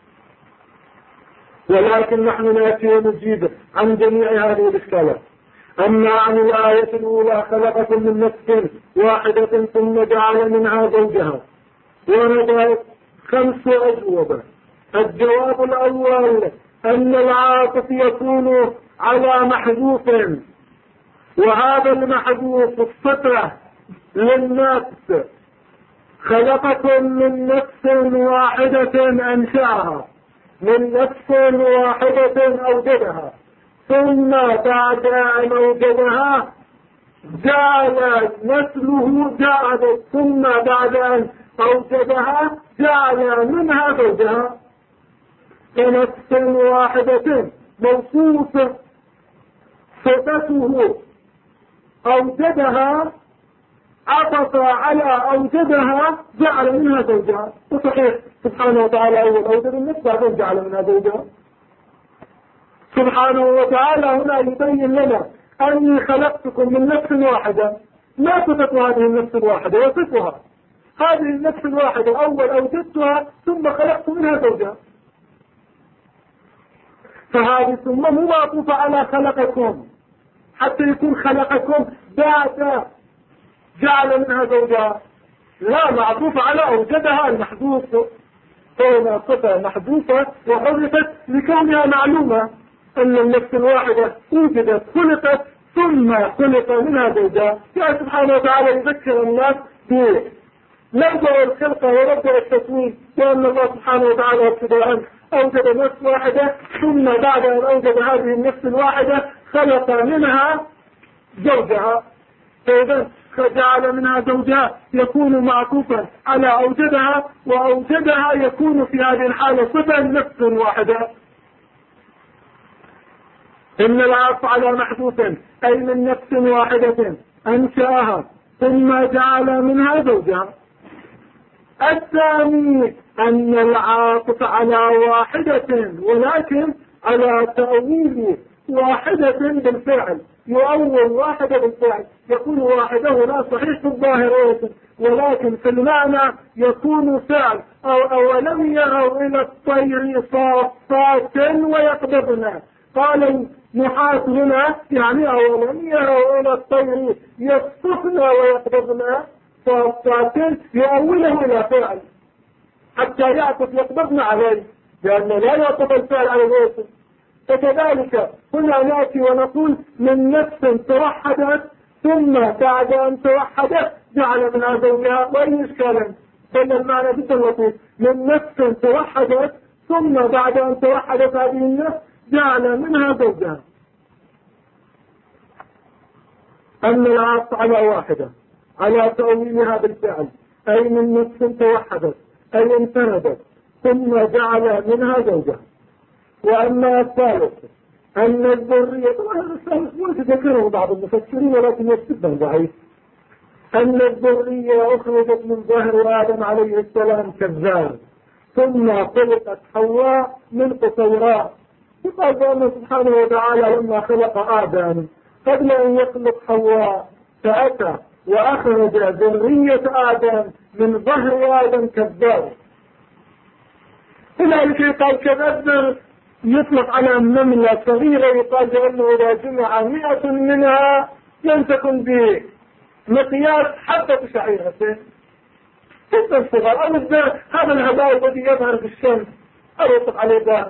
ولكن نحن نأتي ونجيب عن جميع هذه الإشكالات. أما عن الآية الأولى خلقكم من نفس واحدة ثم جعل منها زوجها، ورد 5 أجوبة. الجواب الأول أن العاطف يكون على محذوف، وهذا المحذوف الصفة للنفس. خلقكم من نفس واحدة أنشأها، من نفس واحدة أوجدها، ثم بعد أن أوجدها جعل نسله جعل، ثم بعد أن أوجدها جعل منها زوجها. كنفس واحدة موصوف صفته أوجدها، عطف على أوجدها جعل منها زوجها. وصحيح سبحانه وتعالى أول أوجد النفس بعدين جعل منها زوجها. سبحانه وتعالى هنا يبين لنا أني خلقتكم من نفس واحدة. ما صفة هذه النفس الواحدة؟ وصفها هذه النفس الواحدة أول أوجدتها ثم خلقت منها زوجها، فهذه ثم مو معطوفة على خلقكم حتى يكون خلقكم بعد جعل منها زوجها، لا، معطوفة على أوجدها المحدوث. فهنا صفة محدوثة وحذفت لكونها معلومة أن النفس الواحدة وجدت خلقت ثم خلق منها زوجها. يعني سبحانه وتعالى يذكر الناس بمبدأ الخلقة ومبدأ التكوين، وأن الله سبحانه وتعالى ابتداء أوجد نفس واحدة ثم بعد أن أوجد هذه النفس الواحدة خلق منها زوجها. فإذا جعل منها زوجها يكون معطوفا على أوجدها، وأوجدها يكون في هذه الحالة صفة نفس واحدة. إن العطف على محذوف أي من نفس واحدة أنشأها ثم جعل منها زوجها. الثاني أن العاطف على واحدة ولكن على تأويل واحدة بالفعل، يؤول واحدة بالفعل، يكون واحدة لا صحيح في الظاهر ولكن في المعنى يكون فعل. أولم يروا إلى الطير صافات ويقبضن، قال النحاة هنا يعني أولم يروا إلى الطير يصفن ويقبضن صافات، يؤوله إلى فعل حتى يعطف يقبضن عليه، لأنه لا يعطف الفعل على الاسم. فكذلك هنا نأتي ونقول من نفس توحدت ثم بعد أن توحدت جعل منها زوجها. وأي إشكالا؟ بل المعنى جدا لطيف، من نفس توحدت ثم بعد أن توحدت هذه النفس جعل منها زوجها. أن العطف على واحدة على تأويلها بالفعل أي من نفس توحدت أي انفردت ثم جعل منها زوجها. وأما الثالث أن الذرية، طبعا الثالث وتذكره بعض المفسرين ولكن يكتبه ضعيف، أن الذرية أخرجت من ظهر آدم عليه السلام كالذار ثم خلقت حواء من قصيراء. يقال بأن سبحانه وتعالى لما خلق آدم قبل أن يخلق حواء فأتى وأخرج ذرية آدم من ظهر آدم كالذار. هنالك يقال كالذر يطلق على نملة صغيرة، يقال بأنه إذا جمع 100 منها لم تكن بمقياس حبة شعيرة جدا صغار. أو هذا الهباء الذي يظهر في الشمس أو يطلق عليه ذلك.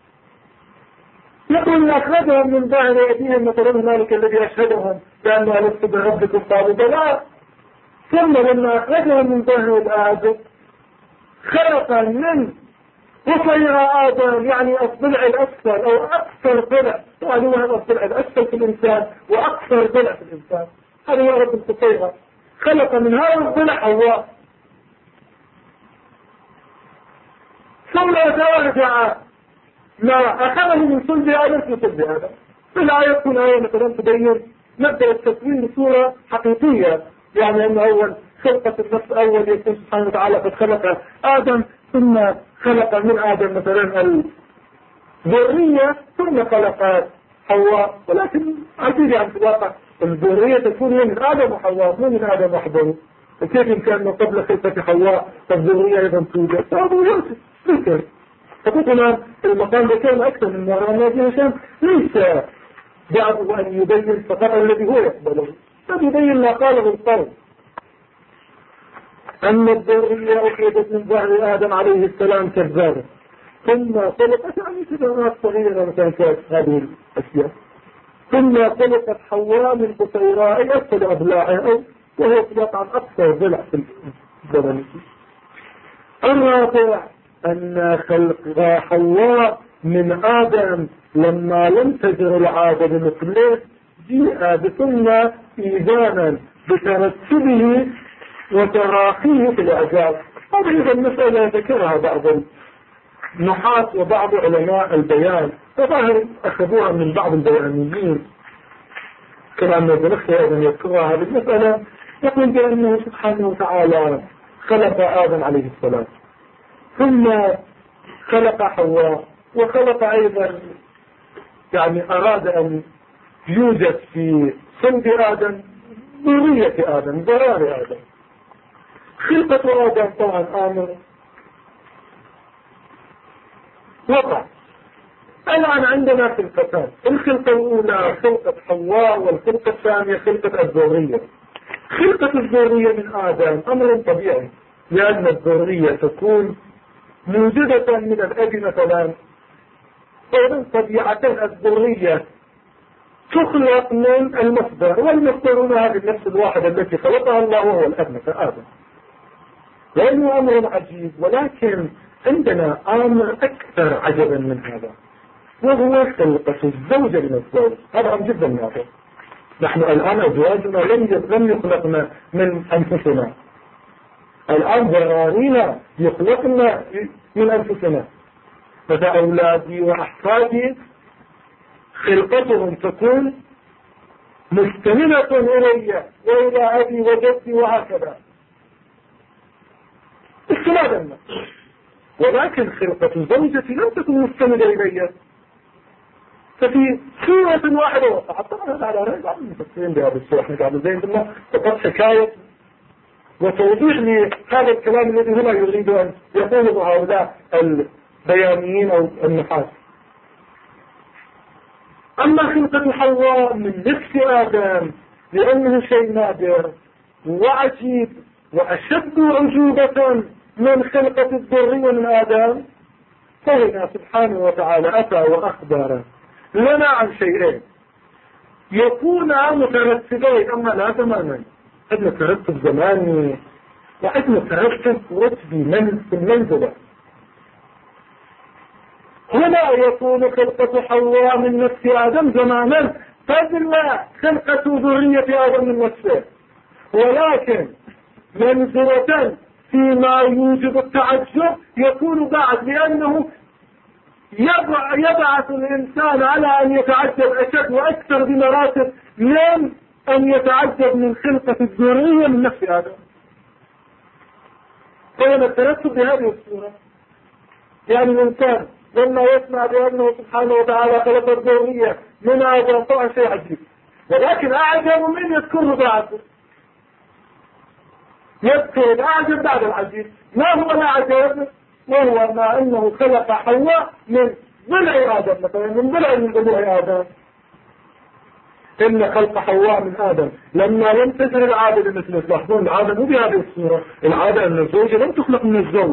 يقول أخرجهم من ظهر أيديهم مثلا هنالك الذي أشهدهم بأنه ألست بربكم قالوا بلى. ثم لما أخرجهم من ظهر آدم خلق من وصير آدم يعني الضلع الأسفل أو أكثر ضلع، يعني هذا الضلع الأسفل في الإنسان وأكثر ضلع في الإنسان، هذا هو رب القصيرة. خلق من هذا الضلع حواء، ثم ترجع ما أخذه من صلب آدم في صلب آدم. في الآية تكون آية مثلا تبين نبدأ التكوين بصورة حقيقية، يعني أن أول خلقة النفس أول يكون سبحانه وتعالى قد خلق آدم، ثم خلق من آدم مثلا الذرية، ثم خلق حواء. ولكن عزيزي عن الواقع الذرية تكون من آدم وحواء مو من آدم وحده. وكيف يمكن أنه قبل خلقة حواء الذرية أيضا توجد؟ هذا يمكن. فقلنا المقام بكان أكثر من مرة النبي هشام ليس دعه أن يبين فقط الذي هو يقبله، بل يبين ما قاله القول أن الذرية أخرجت من ظهر آدم عليه السلام كذابة، ثم خلقت يعني كذبات صغيرة مثلا هذه الأشياء، ثم خلقت حواء من قصيراء أسفل أضلاعها، وهي طبعا أكثر ضلع في الزمن. الرابع أن خلق حواء من آدم لما لم تجر العادة بمثله جيء بسنة إيذانا بترتبه وتراخيه في الإعجاز. هذه المسألة ذكرها بعض النحاة وبعض علماء البيان، فظاهر أخذوها من بعض البيانيين كما أن الزمخشري أيضا يذكرها هذه المسألة، يقول بأنه سبحانه وتعالى خلق آدم عليه السلام، ثم خلق حواء، وخلق أيضا يعني أراد أن يوجد في صلب آدم ذرية آدم، ذرار آدم. خلقة آدم طبعا آمر وقع. الآن عندنا خلقتان، الخلقة الأولى خلقة حواء، والخلقة الثانية خلقة الذرية. خلقة الذرية من آدم أمر طبيعي، لأن الذرية تكون موجودة من الأب مثلا، فإذن طبيعة الذرية تخلق من المصدر، والمصدر هذه النفس الواحدة التي خلقها الله وهو الأب آدم. لأنه أمر عجيب، ولكن عندنا أمر أكثر عجبا من هذا، وهو خلقة الزوجة من الزوج. هذا أمر جدا نادر. نحن الآن أزواجنا لم يخلقنا من أنفسنا، الآن ذرارينا يخلقنا من أنفسنا، فأولادي وأحفادي خلقتهم تكون مستندة إلي وإلى أبي وجدي وهكذا استنادا، ولكن خلقة زوجتي لم تكن مستندة إلي، ففي سورة واحدة وقعت. طبعا هذا على رأي بعض المفسرين بهذا السورة، احنا قاعد زين بالله فقط حكاية وتوضيح لهذا الكلام الذي هنا يريد أن يقوله هؤلاء البيانيين أو النحاة. أما خلقة حواء من نفس آدم لأنه شيء نادر وعجيب وأشد عجوبة من خلقة الذرية من آدم، فهنا سبحانه وتعالى أتى وأخبر لنا عن شيئين يكون مترتبين، أما لا تماما، عندنا ترتب زماني وعندنا ترتب رتبي في المنزلة. هنا يكون خلقة حواء من نفس آدم زمانا قبل خلقة ذرية آدم من نفسه، ولكن منزلة فيما يوجب التعجب يكون بعد، لأنه يبعث الإنسان على أن يتعجب أشد وأكثر بمراتب من أن يتعجب من خلقة الذرية من نفس آدم. فهنا الترتب بهذه الصورة، يعني الإنسان لما يسمع بأنه سبحانه وتعالى خلق الذرية من آدم طبعا شيء عجيب، ولكن أعجب من يذكره بعد، يذكر الأعجب بعد العجيب. ما هو الأعجب؟ وهو ما أنه خلق حواء من ضلع آدم، مثلا من ضلع من ضلوع آدم. إن خلق حواء من آدم لما لم تجر العادة مثل تلاحظون العادة مو بهذه الصورة، العادة أن الزوجة لم تخلق من الزوج،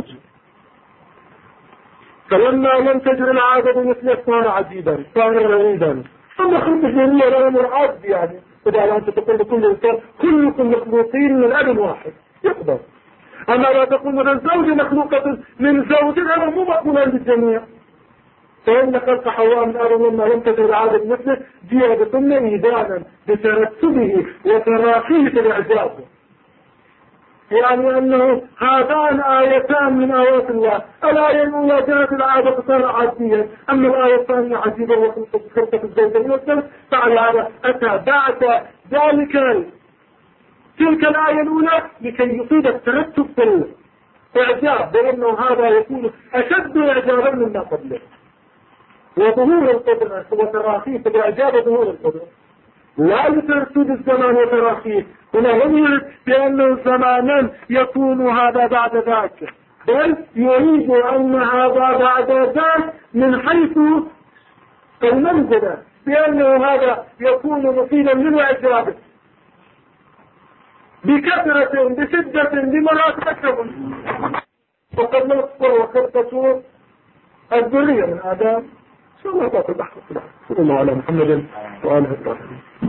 فلما لم تجر العادة مثل صار عجيبا صار غريبا. أما خلق الذرية لا أمر عادي، يعني إذا أنت تقول لكل إنسان كلكم مخلوقين من أب واحد يقدر. أما لا تقول مثلا زوجة مخلوقة من زوج، هذا مو مقبول عند الجميع. فإن خلق حواء من آدم لما لم تجد عادة مثله زيادة إيدانا بترتبه وتراخيه في الإعجاز، يعني أنه هذان آيتان من آيات الله. الآية الأولى جاءت العادة صار عاديا، أما الآية الثانية عجيبة وخلقة الزوجين والثالث فعل هذا أتى بعد ذلك تلك الآية الأولى لكي يفيد الترتب في الإعجاب، بأنه هذا يكون أشد إعجابا مما قبله، وظهور القدرة وتراخيه في الإعجاب وظهور القدرة، لا لترتيب الزمان وتراخيه. هنا لم يرد بأنه زمانا يكون هذا بعد ذاك، بل يريد أن هذا بعد ذاك من حيث المنزلة، بأنه هذا يكون مفيدا للإعجاب بكثرة بشدة بمراتب، وقد نذكر وخلقة الذرية من آدم. شاء الله تأخذ أحد. صلى الله على محمد وآله الطاهرين.